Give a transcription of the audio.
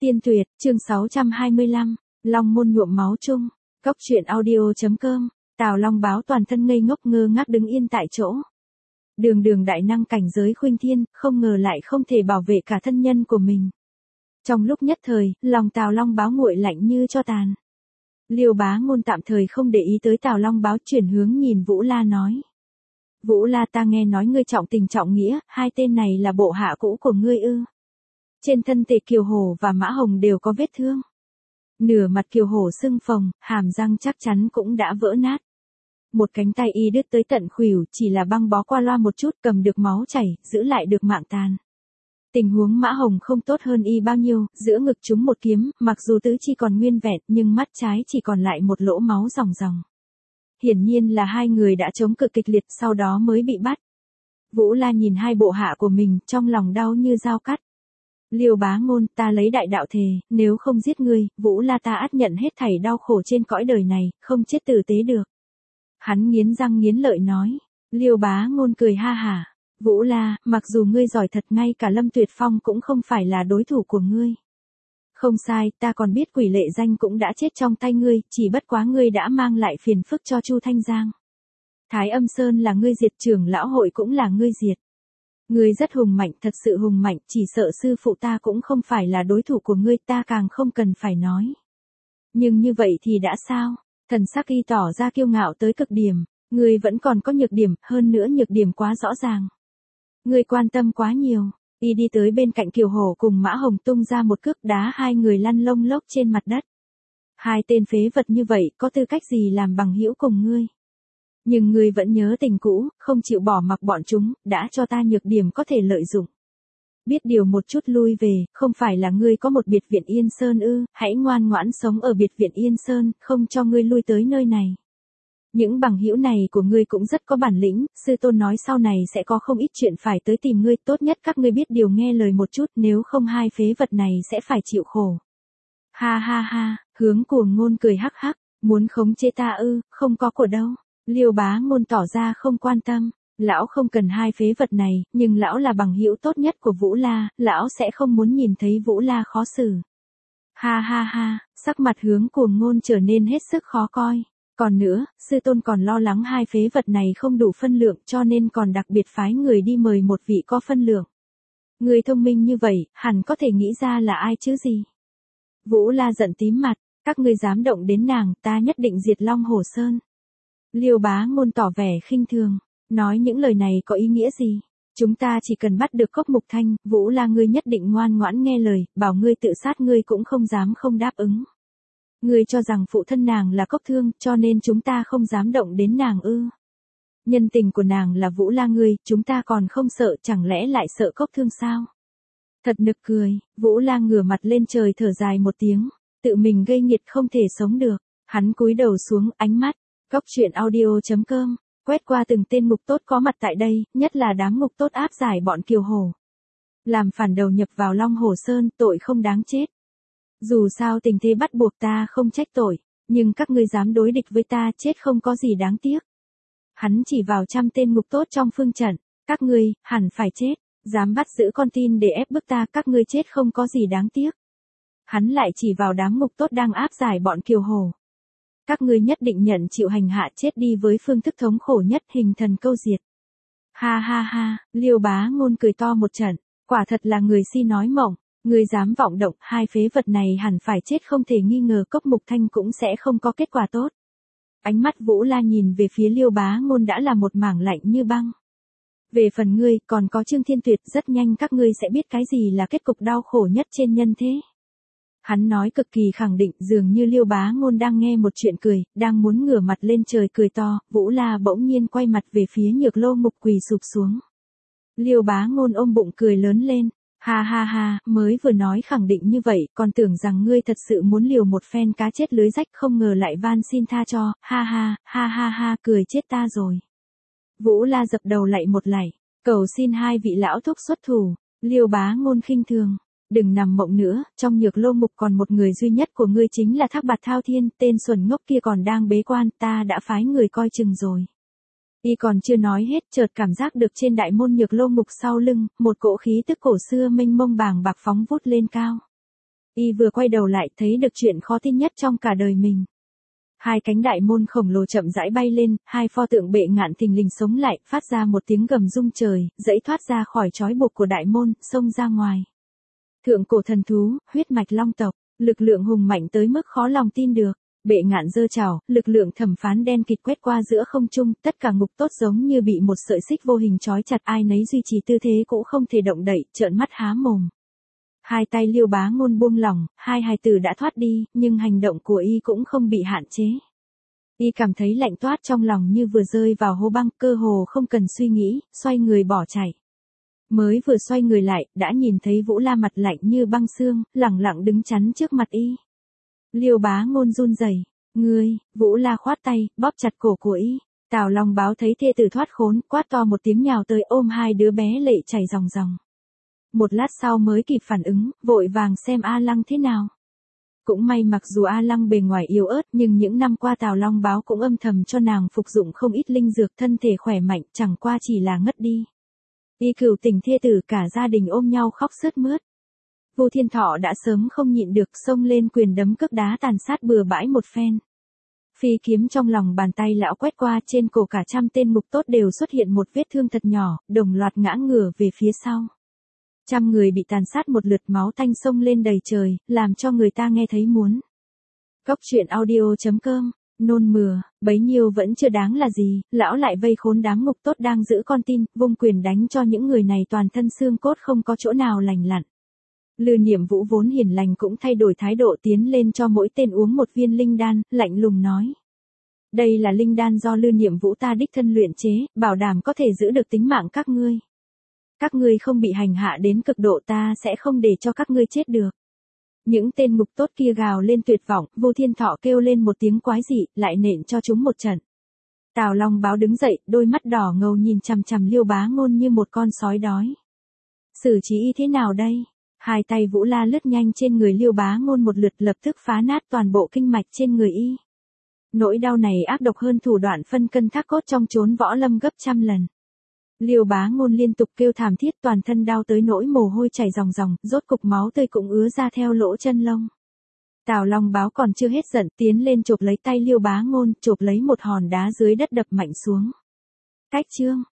Tiên Tuyệt, chương 625, Long môn nhuộm máu chung. Cốc truyện audio.com. Tào Long Báo toàn thân ngây ngốc ngơ ngác đứng yên tại chỗ. Đường đường đại năng cảnh giới khuynh thiên, không ngờ lại không thể bảo vệ cả thân nhân của mình. Trong lúc nhất thời, lòng Tào Long Báo nguội lạnh như tro tàn. Liêu Bá Ngôn tạm thời không để ý tới Tào Long Báo, chuyển hướng nhìn Vũ La nói. Vũ La, ta nghe nói ngươi trọng tình trọng nghĩa, hai tên này là bộ hạ cũ của ngươi ư? Trên thân thể Kiều Hổ và Mã Hồng đều có vết thương. Nửa mặt Kiều Hổ sưng phồng, hàm răng chắc chắn cũng đã vỡ nát. Một cánh tay y đứt tới tận khuỷu, chỉ là băng bó qua loa một chút, cầm được máu chảy, giữ lại được mạng tàn. Tình huống Mã Hồng không tốt hơn y bao nhiêu, giữa ngực trúng một kiếm, mặc dù tứ chi còn nguyên vẹn, nhưng mắt trái chỉ còn lại một lỗ máu ròng ròng. Hiển nhiên là hai người đã chống cự kịch liệt, sau đó mới bị bắt. Vũ La nhìn hai bộ hạ của mình, trong lòng đau như dao cắt. Liêu Bá Ngôn, ta lấy đại đạo thề, nếu không giết ngươi, Vũ La ta ắt nhận hết thảy đau khổ trên cõi đời này, không chết tử tế được. Hắn nghiến răng nghiến lợi nói. Liêu Bá Ngôn cười ha hả. Vũ La, mặc dù ngươi giỏi thật, ngay cả Lâm Tuyệt Phong cũng không phải là đối thủ của ngươi. Không sai, ta còn biết Quỷ Lệ Danh cũng đã chết trong tay ngươi, chỉ bất quá ngươi đã mang lại phiền phức cho Chu Thanh Giang. Thái Âm Sơn là ngươi diệt, Trưởng lão hội cũng là ngươi diệt. Ngươi rất hùng mạnh, thật sự hùng mạnh, chỉ sợ sư phụ ta cũng không phải là đối thủ của ngươi, ta càng không cần phải nói. Nhưng như vậy thì đã sao? Thần sắc y tỏ ra kiêu ngạo tới cực điểm, ngươi vẫn còn có nhược điểm, hơn nữa nhược điểm quá rõ ràng. Ngươi quan tâm quá nhiều. Y đi tới bên cạnh Kiều Hổ cùng Mã Hồng, tung ra một cước đá hai người lăn lông lốc trên mặt đất. Hai tên phế vật như vậy có tư cách gì làm bằng hữu cùng ngươi? Nhưng ngươi vẫn nhớ tình cũ, không chịu bỏ mặc bọn chúng, đã cho ta nhược điểm có thể lợi dụng. Biết điều một chút lui về, không phải là ngươi có một biệt viện Yên Sơn ư? Hãy ngoan ngoãn sống ở biệt viện Yên Sơn, không cho ngươi lui tới nơi này. Những bằng hữu này của ngươi cũng rất có bản lĩnh, sư tôn nói sau này sẽ có không ít chuyện phải tới tìm ngươi, tốt nhất các ngươi biết điều nghe lời một chút, nếu không hai phế vật này sẽ phải chịu khổ. Ha ha ha, Hướng Cuồng Ngôn cười hắc hắc, muốn khống chế ta ư? Không có của đâu. Liêu Bá Ngôn tỏ ra không quan tâm, lão không cần hai phế vật này, nhưng lão là bằng hữu tốt nhất của Vũ La, lão sẽ không muốn nhìn thấy Vũ La khó xử. Ha ha ha, sắc mặt Hướng Cuồng Ngôn trở nên hết sức khó coi. Còn nữa, sư tôn còn lo lắng hai phế vật này không đủ phân lượng, cho nên còn đặc biệt phái người đi mời một vị có phân lượng. Người thông minh như vậy, hẳn có thể nghĩ ra là ai chứ gì. Vũ La giận tím mặt, các ngươi dám động đến nàng, ta nhất định diệt Long Hồ Sơn. Liêu Bá Ngôn tỏ vẻ khinh thường, nói những lời này có ý nghĩa gì? Chúng ta chỉ cần bắt được Cốc Mục Thanh, Vũ La ngươi nhất định ngoan ngoãn nghe lời, bảo ngươi tự sát ngươi cũng không dám không đáp ứng. Ngươi cho rằng phụ thân nàng là Cốc Thương, cho nên chúng ta không dám động đến nàng ư? Nhân tình của nàng là Vũ La ngươi, chúng ta còn không sợ, chẳng lẽ lại sợ Cốc Thương sao? Thật nực cười. Vũ La ngửa mặt lên trời thở dài một tiếng, tự mình gây nghiệt không thể sống được. Hắn cúi đầu xuống, ánh mắt Cốc truyện audio.com quét qua từng tên ngục tốt có mặt tại đây, nhất là đám ngục tốt áp giải bọn Kiều Hổ. Làm phản đầu nhập vào Long Hồ Sơn, tội không đáng chết. Dù sao tình thế bắt buộc ta không trách tội, nhưng các ngươi dám đối địch với ta, chết không có gì đáng tiếc. Hắn chỉ vào 100 tên ngục tốt trong phương trận, các ngươi, hẳn phải chết, dám bắt giữ con tin để ép bức ta, các ngươi chết không có gì đáng tiếc. Hắn lại chỉ vào đám ngục tốt đang áp giải bọn Kiều Hổ. Các ngươi nhất định nhận chịu hành hạ chết đi với phương thức thống khổ nhất, hình thần câu diệt. Ha ha ha, Liêu Bá Ngôn cười to một trận, quả thật là người si nói mộng. Ngươi dám vọng động, hai phế vật này hẳn phải chết không thể nghi ngờ, Cốc Mục Thanh cũng sẽ không có kết quả tốt. Ánh mắt Vũ La nhìn về phía Liêu Bá Ngôn đã là một mảng lạnh như băng. Về phần ngươi, còn có Trương Thiên Tuyệt, rất nhanh các ngươi sẽ biết cái gì là kết cục đau khổ nhất trên nhân thế. Hắn nói cực kỳ khẳng định, dường như Liêu Bá Ngôn đang nghe một chuyện cười, đang muốn ngửa mặt lên trời cười to, Vũ La bỗng nhiên quay mặt về phía Nhược Lô Mục quỳ sụp xuống. Liêu Bá Ngôn ôm bụng cười lớn lên. Ha ha ha, mới vừa nói khẳng định như vậy, còn tưởng rằng ngươi thật sự muốn liều một phen cá chết lưới rách, không ngờ lại van xin tha cho, ha ha, ha ha ha, cười chết ta rồi. Vũ La dập đầu lạy một lạy, cầu xin hai vị lão thúc xuất thủ. Liêu Bá Ngôn khinh thường, đừng nằm mộng nữa, trong Nhược Lô Mục còn một người duy nhất của ngươi chính là Thác Bạt Thao Thiên, tên xuẩn ngốc kia còn đang bế quan, ta đã phái người coi chừng rồi. Y còn chưa nói hết, chợt cảm giác được trên đại môn Nhược Lô Mục sau lưng, một cỗ khí tức cổ xưa mênh mông bàng bạc phóng vút lên cao. Y vừa quay đầu lại thấy được chuyện khó tin nhất trong cả đời mình. Hai cánh đại môn khổng lồ chậm rãi bay lên, hai pho tượng bệ ngạn thình lình sống lại, phát ra một tiếng gầm rung trời, dãy thoát ra khỏi trói buộc của đại môn, xông ra ngoài. Thượng cổ thần thú, huyết mạch long tộc, lực lượng hùng mạnh tới mức khó lòng tin được. Bệ ngạn giơ chảo, lực lượng thẩm phán đen kịt quét qua giữa không trung, tất cả ngục tốt giống như bị một sợi xích vô hình trói chặt, ai nấy duy trì tư thế cũng không thể động đậy, trợn mắt há mồm. Hai tay Liêu Bá Ngôn buông lỏng, hai hài tử đã thoát đi, nhưng hành động của y cũng không bị hạn chế. Y cảm thấy lạnh toát trong lòng như vừa rơi vào hố băng, cơ hồ không cần suy nghĩ, xoay người bỏ chạy. Mới vừa xoay người lại, đã nhìn thấy Vũ La mặt lạnh như băng xương, lẳng lặng đứng chắn trước mặt y. Liêu Bá Ngôn run rẩy, "Ngươi!" Vũ La khoát tay, bóp chặt cổ của y. Tào Long Báo thấy thê tử thoát khốn, quát to một tiếng nhào tới ôm hai đứa bé lệ chảy ròng ròng. Một lát sau mới kịp phản ứng, vội vàng xem A Lăng thế nào. Cũng may mặc dù A Lăng bề ngoài yếu ớt nhưng những năm qua Tào Long Báo cũng âm thầm cho nàng phục dụng không ít linh dược, thân thể khỏe mạnh, chẳng qua chỉ là ngất đi. Y cửu tình thê tử cả gia đình ôm nhau khóc sướt mướt. Vu Thiên Thọ đã sớm không nhịn được, xông lên quyền đấm cước đá tàn sát bừa bãi một phen. Phi kiếm trong lòng bàn tay lão quét qua, trên cổ cả trăm tên ngục tốt đều xuất hiện một vết thương thật nhỏ, đồng loạt ngã ngửa về phía sau. Trăm người bị tàn sát một lượt, máu tanh xông lên đầy trời, làm cho người ta nghe thấy muốn. Cốc truyện audio.com, nôn mửa, bấy nhiêu vẫn chưa đáng là gì, lão lại vây khốn đám ngục tốt đang giữ con tin, vung quyền đánh cho những người này toàn thân xương cốt không có chỗ nào lành lặn. Lư Niệm Vũ vốn hiền lành cũng thay đổi thái độ, tiến lên cho mỗi tên uống một viên linh đan, lạnh lùng nói. Đây là linh đan do Lư Niệm Vũ ta đích thân luyện chế, bảo đảm có thể giữ được tính mạng các ngươi. Các ngươi không bị hành hạ đến cực độ, ta sẽ không để cho các ngươi chết được. Những tên ngục tốt kia gào lên tuyệt vọng, Vô Thiên Thọ kêu lên một tiếng quái dị, lại nện cho chúng một trận. Tào Long Báo đứng dậy, đôi mắt đỏ ngầu nhìn chằm chằm Liêu Bá Ngôn như một con sói đói. Xử trí y thế nào đây? Hai tay Vũ La lướt nhanh trên người Liêu Bá Ngôn một lượt, lập tức phá nát toàn bộ kinh mạch trên người y. Nỗi đau này ác độc hơn thủ đoạn phân cân thác cốt trong chốn võ lâm gấp trăm lần. Liêu Bá Ngôn liên tục kêu thảm thiết, toàn thân đau tới nỗi mồ hôi chảy ròng ròng, rốt cục máu tươi cũng ứa ra theo lỗ chân lông. Tào Long Báo còn chưa hết giận, tiến lên chộp lấy tay Liêu Bá Ngôn, chộp lấy một hòn đá dưới đất đập mạnh xuống. Cách chương